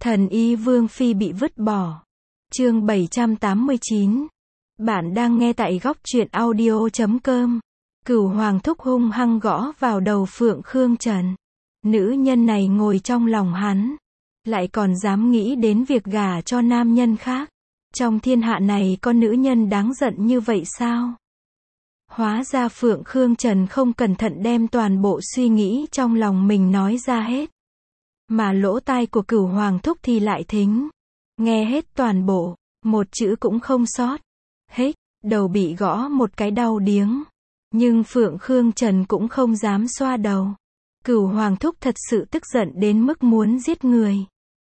Thần y Vương Phi bị vứt bỏ. Chương 789. Bạn đang nghe tại góc truyện audio.com. Cửu Hoàng thúc hung hăng gõ vào đầu Phượng Khương Trần. Nữ nhân này ngồi trong lòng hắn, lại còn dám nghĩ đến việc gả cho nam nhân khác. Trong thiên hạ này có nữ nhân đáng giận như vậy sao? Hóa ra Phượng Khương Trần không cẩn thận đem toàn bộ suy nghĩ trong lòng mình nói ra hết. Mà lỗ tai của Cửu Hoàng thúc thì lại thính, nghe hết toàn bộ, một chữ cũng không sót. Hết, đầu bị gõ một cái đau điếng. Nhưng Phượng Khương Trần cũng không dám xoa đầu. Cửu Hoàng thúc thật sự tức giận đến mức muốn giết người.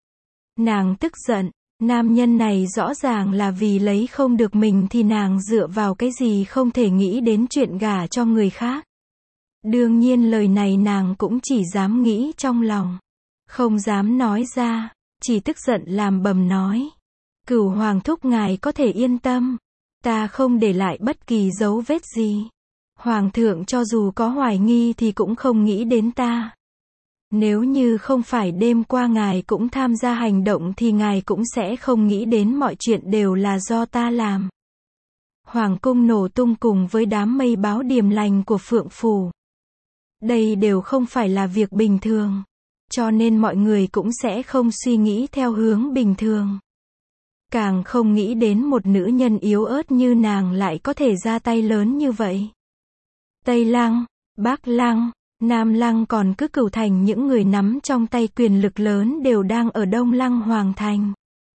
Nàng tức giận, nam nhân này rõ ràng là vì lấy không được mình thì nàng dựa vào cái gì không thể nghĩ đến chuyện gả cho người khác. Đương nhiên lời này nàng cũng chỉ dám nghĩ trong lòng, không dám nói ra, chỉ tức giận làm bầm nói. Cửu Hoàng thúc ngài có thể yên tâm, ta không để lại bất kỳ dấu vết gì. Hoàng thượng cho dù có hoài nghi thì cũng không nghĩ đến ta. Nếu như không phải đêm qua ngài cũng tham gia hành động thì ngài cũng sẽ không nghĩ đến mọi chuyện đều là do ta làm. Hoàng cung nổ tung cùng với đám mây báo điềm lành của Phượng Phủ. Đây đều không phải là việc bình thường, cho nên mọi người cũng sẽ không suy nghĩ theo hướng bình thường. Càng không nghĩ đến một nữ nhân yếu ớt như nàng lại có thể ra tay lớn như vậy. Tây Lăng, Bắc Lăng, Nam Lăng còn cứ Cửu Thành những người nắm trong tay quyền lực lớn đều đang ở Đông Lăng Hoàng Thành.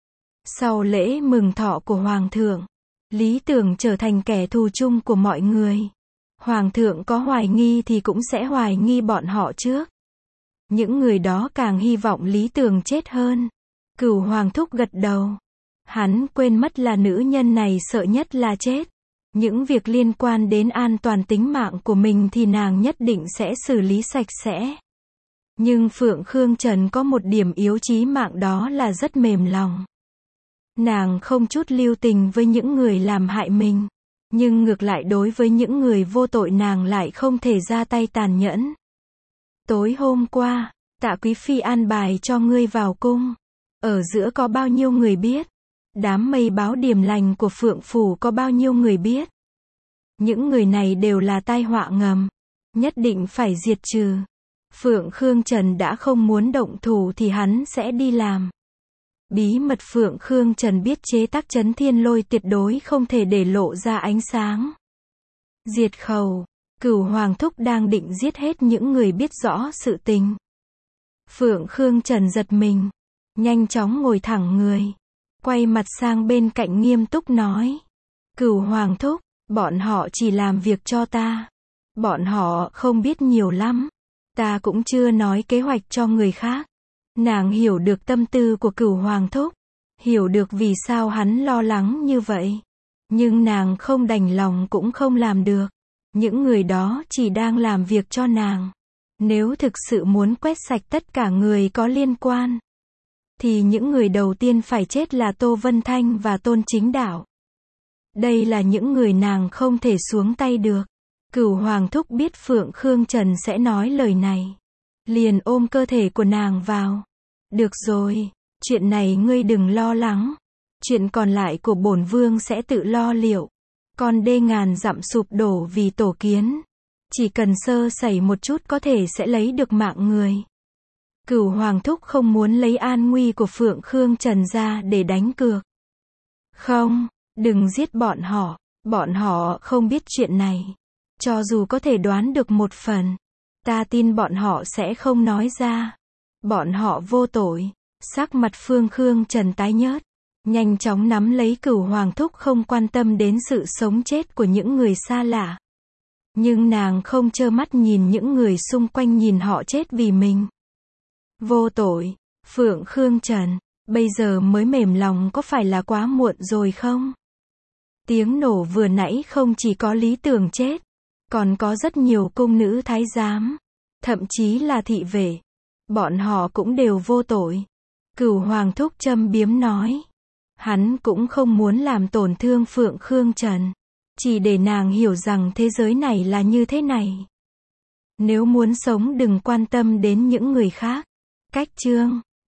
Sau lễ mừng thọ của Hoàng thượng, lý tưởng trở thành kẻ thù chung của mọi người. Hoàng thượng có hoài nghi thì cũng sẽ hoài nghi bọn họ trước. Những người đó càng hy vọng lý tưởng chết hơn. Cửu Hoàng thúc gật đầu. Hắn quên mất là nữ nhân này sợ nhất là chết. Những việc liên quan đến an toàn tính mạng của mình thì nàng nhất định sẽ xử lý sạch sẽ. Nhưng Phượng Khương Trần có một điểm yếu chí mạng, đó là rất mềm lòng. Nàng không chút lưu tình với những người làm hại mình. Nhưng ngược lại đối với những người vô tội nàng lại không thể ra tay tàn nhẫn. Tối hôm qua, Tạ Quý Phi an bài cho ngươi vào cung. Ở giữa có bao nhiêu người biết? Đám mây báo điềm lành của Phượng Phủ có bao nhiêu người biết? Những người này đều là tai họa ngầm, nhất định phải diệt trừ. Phượng Khương Trần đã không muốn động thủ thì hắn sẽ đi làm. Bí mật Phượng Khương Trần biết chế tác Chấn Thiên Lôi tuyệt đối không thể để lộ ra ánh sáng. Diệt khẩu, Cửu Hoàng thúc đang định giết hết những người biết rõ sự tình. Phượng Khương Trần giật mình, nhanh chóng ngồi thẳng người, quay mặt sang bên cạnh nghiêm túc nói. Cửu Hoàng thúc, bọn họ chỉ làm việc cho ta. Bọn họ không biết nhiều lắm. Ta cũng chưa nói kế hoạch cho người khác. Nàng hiểu được tâm tư của Cửu Hoàng thúc, hiểu được vì sao hắn lo lắng như vậy. Nhưng nàng không đành lòng cũng không làm được. Những người đó chỉ đang làm việc cho nàng. Nếu thực sự muốn quét sạch tất cả người có liên quan, thì những người đầu tiên phải chết là Tô Vân Thanh và Tôn Chính Đạo. Đây là những người nàng không thể xuống tay được. Cửu Hoàng thúc biết Phượng Khương Trần sẽ nói lời này, liền ôm cơ thể của nàng vào. Được rồi, chuyện này ngươi đừng lo lắng. Chuyện còn lại của bổn vương sẽ tự lo liệu. Con đê ngàn dặm sụp đổ vì tổ kiến. Chỉ cần sơ sẩy một chút có thể sẽ lấy được mạng người. Cửu Hoàng thúc không muốn lấy an nguy của Phượng Khương Trần ra để đánh cược. Không, đừng giết bọn họ. Bọn họ không biết chuyện này. Cho dù có thể đoán được một phần, ta tin bọn họ sẽ không nói ra. Bọn họ vô tội. Sắc mặt Phượng Khương Trần tái nhợt, nhanh chóng nắm lấy Cửu Hoàng thúc, không quan tâm đến sự sống chết của những người xa lạ. Nhưng nàng không trơ mắt nhìn những người xung quanh nhìn họ chết vì mình. Vô tội, Phượng Khương Trần, bây giờ mới mềm lòng có phải là quá muộn rồi không? Tiếng nổ vừa nãy không chỉ có lý tưởng chết, còn có rất nhiều cung nữ thái giám, thậm chí là thị vệ. Bọn họ cũng đều vô tội. Cửu Hoàng thúc châm biếm nói. Hắn cũng không muốn làm tổn thương Phượng Khương Trần, chỉ để nàng hiểu rằng thế giới này là như thế này. Nếu muốn sống đừng quan tâm đến những người khác. Cách chương